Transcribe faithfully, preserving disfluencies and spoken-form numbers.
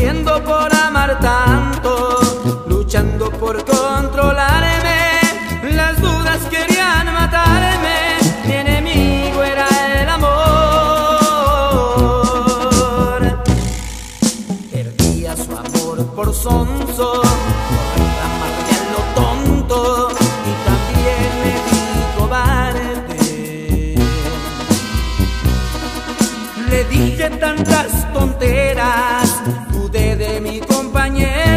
sufriendo por amar tanto, luchando por controlarme, las dudas querían matarme, mi enemigo era el amor. Perdía su amor por sonso, por reclamarme a lo tonto, y también me di cobarde. Le dije tantas tonteras, dudé de mi compañero.